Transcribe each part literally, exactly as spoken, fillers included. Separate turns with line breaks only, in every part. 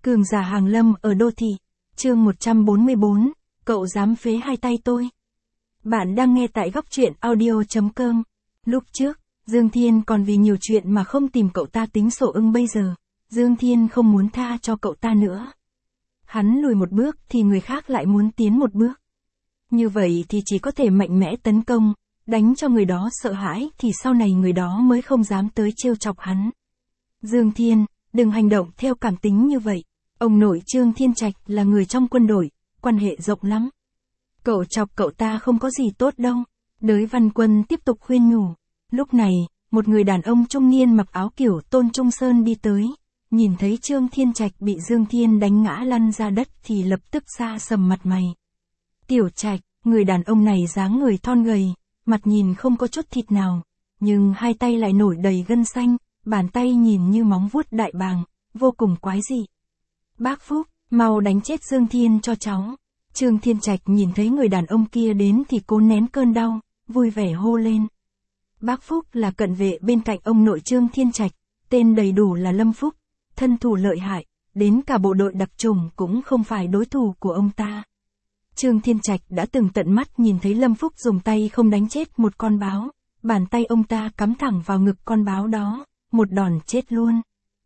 Cường giả hàng lâm ở đô thị. Chương một trăm bốn mươi bốn, cậu dám phế hai tay tôi. Bạn đang nghe tại góc truyện audio.com. Lúc trước, Dương Thiên còn vì nhiều chuyện mà không tìm cậu ta tính sổ, ưng bây giờ, Dương Thiên không muốn tha cho cậu ta nữa. Hắn lùi một bước thì người khác lại muốn tiến một bước. Như vậy thì chỉ có thể mạnh mẽ tấn công, đánh cho người đó sợ hãi thì sau này người đó mới không dám tới trêu chọc hắn. Dương Thiên, đừng hành động theo cảm tính như vậy. Ông nội Trương Thiên Trạch là người trong quân đội, quan hệ rộng lắm. Cậu chọc cậu ta không có gì tốt đâu. Đới Văn Quân tiếp tục khuyên nhủ. Lúc này, một người đàn ông trung niên mặc áo kiểu Tôn Trung Sơn đi tới. Nhìn thấy Trương Thiên Trạch bị Dương Thiên đánh ngã lăn ra đất thì lập tức xa sầm mặt mày. Tiểu Trạch, người đàn ông này dáng người thon gầy, mặt nhìn không có chút thịt nào, nhưng hai tay lại nổi đầy gân xanh, bàn tay nhìn như móng vuốt đại bàng, vô cùng quái dị. Bác Phúc, mau đánh chết Dương Thiên cho cháu. Trương Thiên Trạch nhìn thấy người đàn ông kia đến thì cố nén cơn đau, vui vẻ hô lên. Bác Phúc là cận vệ bên cạnh ông nội Trương Thiên Trạch, tên đầy đủ là Lâm Phúc, thân thủ lợi hại, đến cả bộ đội đặc chủng cũng không phải đối thủ của ông ta. Trương Thiên Trạch đã từng tận mắt nhìn thấy Lâm Phúc dùng tay không đánh chết một con báo, bàn tay ông ta cắm thẳng vào ngực con báo đó, một đòn chết luôn.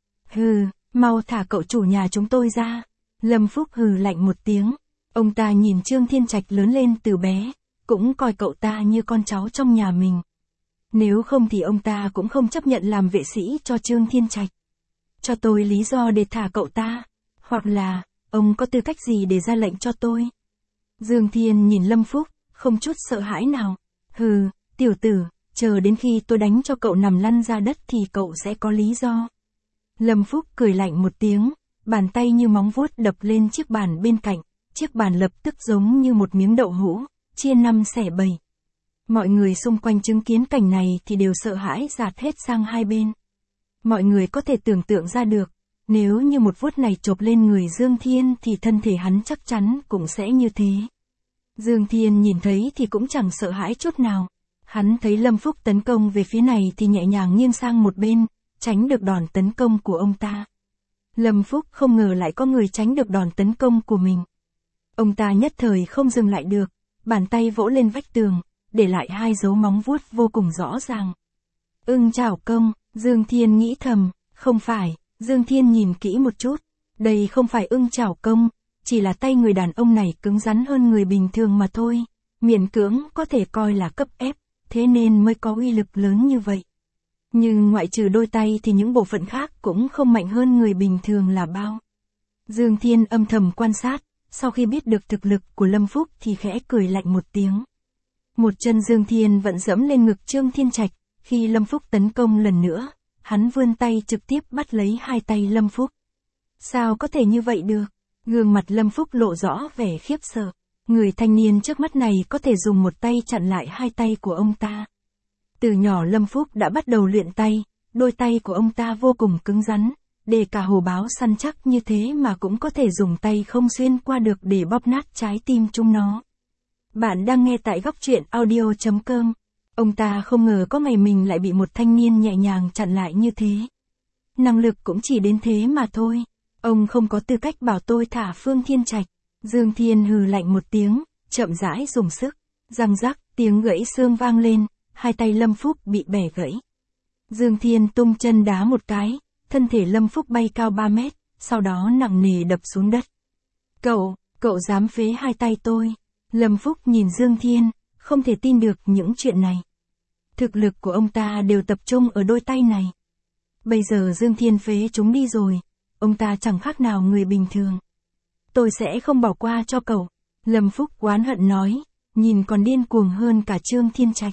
Hừ, mau thả cậu chủ nhà chúng tôi ra. Lâm Phúc hừ lạnh một tiếng. Ông ta nhìn Trương Thiên Trạch lớn lên từ bé, cũng coi cậu ta như con cháu trong nhà mình. Nếu không thì ông ta cũng không chấp nhận làm vệ sĩ cho Trương Thiên Trạch. Cho tôi lý do để thả cậu ta, hoặc là, ông có tư cách gì để ra lệnh cho tôi? Dương Thiên nhìn Lâm Phúc, không chút sợ hãi nào. Hừ, tiểu tử, chờ đến khi tôi đánh cho cậu nằm lăn ra đất thì cậu sẽ có lý do. Lâm Phúc cười lạnh một tiếng, bàn tay như móng vuốt đập lên chiếc bàn bên cạnh, chiếc bàn lập tức giống như một miếng đậu hũ, chia năm xẻ bảy. Mọi người xung quanh chứng kiến cảnh này thì đều sợ hãi dạt hết sang hai bên. Mọi người có thể tưởng tượng ra được, nếu như một vuốt này chộp lên người Dương Thiên thì thân thể hắn chắc chắn cũng sẽ như thế. Dương Thiên nhìn thấy thì cũng chẳng sợ hãi chút nào. Hắn thấy Lâm Phúc tấn công về phía này thì nhẹ nhàng nghiêng sang một bên, tránh được đòn tấn công của ông ta. Lâm Phúc không ngờ lại có người tránh được đòn tấn công của mình. Ông ta nhất thời không dừng lại được, bàn tay vỗ lên vách tường, để lại hai dấu móng vuốt vô cùng rõ ràng. Ưng chảo công, Dương Thiên nghĩ thầm, không phải. Dương Thiên nhìn kỹ một chút, đây không phải ưng chảo công, chỉ là tay người đàn ông này cứng rắn hơn người bình thường mà thôi, miễn cưỡng có thể coi là cấp ép, thế nên mới có uy lực lớn như vậy. Nhưng ngoại trừ đôi tay thì những bộ phận khác cũng không mạnh hơn người bình thường là bao. Dương Thiên âm thầm quan sát, sau khi biết được thực lực của Lâm Phúc thì khẽ cười lạnh một tiếng. Một chân Dương Thiên vẫn dẫm lên ngực Trương Thiên Trạch, khi Lâm Phúc tấn công lần nữa. Hắn vươn tay trực tiếp bắt lấy hai tay Lâm Phúc. Sao có thể như vậy được? Gương mặt Lâm Phúc lộ rõ vẻ khiếp sợ. Người thanh niên trước mắt này có thể dùng một tay chặn lại hai tay của ông ta. Từ nhỏ Lâm Phúc đã bắt đầu luyện tay, đôi tay của ông ta vô cùng cứng rắn, để cả hổ báo săn chắc như thế mà cũng có thể dùng tay không xuyên qua được để bóp nát trái tim chúng nó. Bạn đang nghe tại góc truyện audio.com. Ông ta không ngờ có ngày mình lại bị một thanh niên nhẹ nhàng chặn lại như thế. Năng lực cũng chỉ đến thế mà thôi. Ông không có tư cách bảo tôi thả Phương Thiên Trạch. Dương Thiên hừ lạnh một tiếng, chậm rãi dùng sức. Răng rắc, tiếng gãy xương vang lên, hai tay Lâm Phúc bị bẻ gãy. Dương Thiên tung chân đá một cái, thân thể Lâm Phúc bay cao ba mét, sau đó nặng nề đập xuống đất. Cậu, cậu dám phế hai tay tôi. Lâm Phúc nhìn Dương Thiên, không thể tin được những chuyện này. Thực lực của ông ta đều tập trung ở đôi tay này. Bây giờ Dương Thiên phế chúng đi rồi, ông ta chẳng khác nào người bình thường. Tôi sẽ không bỏ qua cho cậu. Lâm Phúc oán hận nói, nhìn còn điên cuồng hơn cả Trương Thiên Trạch.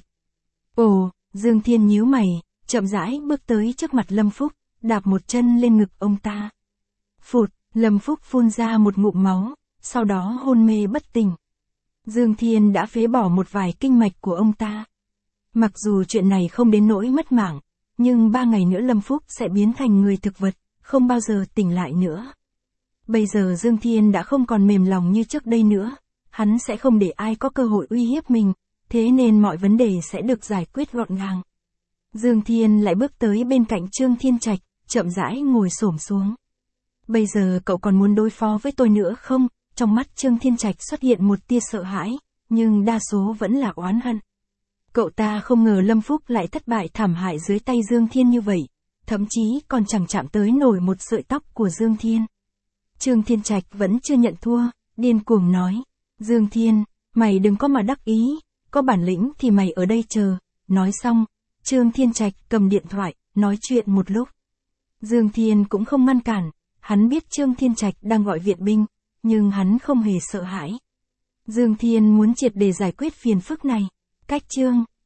Ồ, Dương Thiên nhíu mày, chậm rãi bước tới trước mặt Lâm Phúc, đạp một chân lên ngực ông ta. Phụt, Lâm Phúc phun ra một ngụm máu, sau đó hôn mê bất tỉnh. Dương Thiên đã phế bỏ một vài kinh mạch của ông ta. Mặc dù chuyện này không đến nỗi mất mạng, nhưng ba ngày nữa Lâm Phúc sẽ biến thành người thực vật, không bao giờ tỉnh lại nữa. Bây giờ Dương Thiên đã không còn mềm lòng như trước đây nữa, hắn sẽ không để ai có cơ hội uy hiếp mình, thế nên mọi vấn đề sẽ được giải quyết gọn gàng. Dương Thiên lại bước tới bên cạnh Trương Thiên Trạch, chậm rãi ngồi xổm xuống. Bây giờ cậu còn muốn đối phó với tôi nữa không? Trong mắt Trương Thiên Trạch xuất hiện một tia sợ hãi, nhưng đa số vẫn là oán hận. Cậu ta không ngờ Lâm Phúc lại thất bại thảm hại dưới tay Dương Thiên như vậy, thậm chí còn chẳng chạm tới nổi một sợi tóc của Dương Thiên. Trương Thiên Trạch vẫn chưa nhận thua, điên cuồng nói, Dương Thiên, mày đừng có mà đắc ý, có bản lĩnh thì mày ở đây chờ. Nói xong, Trương Thiên Trạch cầm điện thoại, nói chuyện một lúc. Dương Thiên cũng không ngăn cản, hắn biết Trương Thiên Trạch đang gọi viện binh, nhưng hắn không hề sợ hãi. Dương Thiên muốn triệt để giải quyết phiền phức này. Cách Trương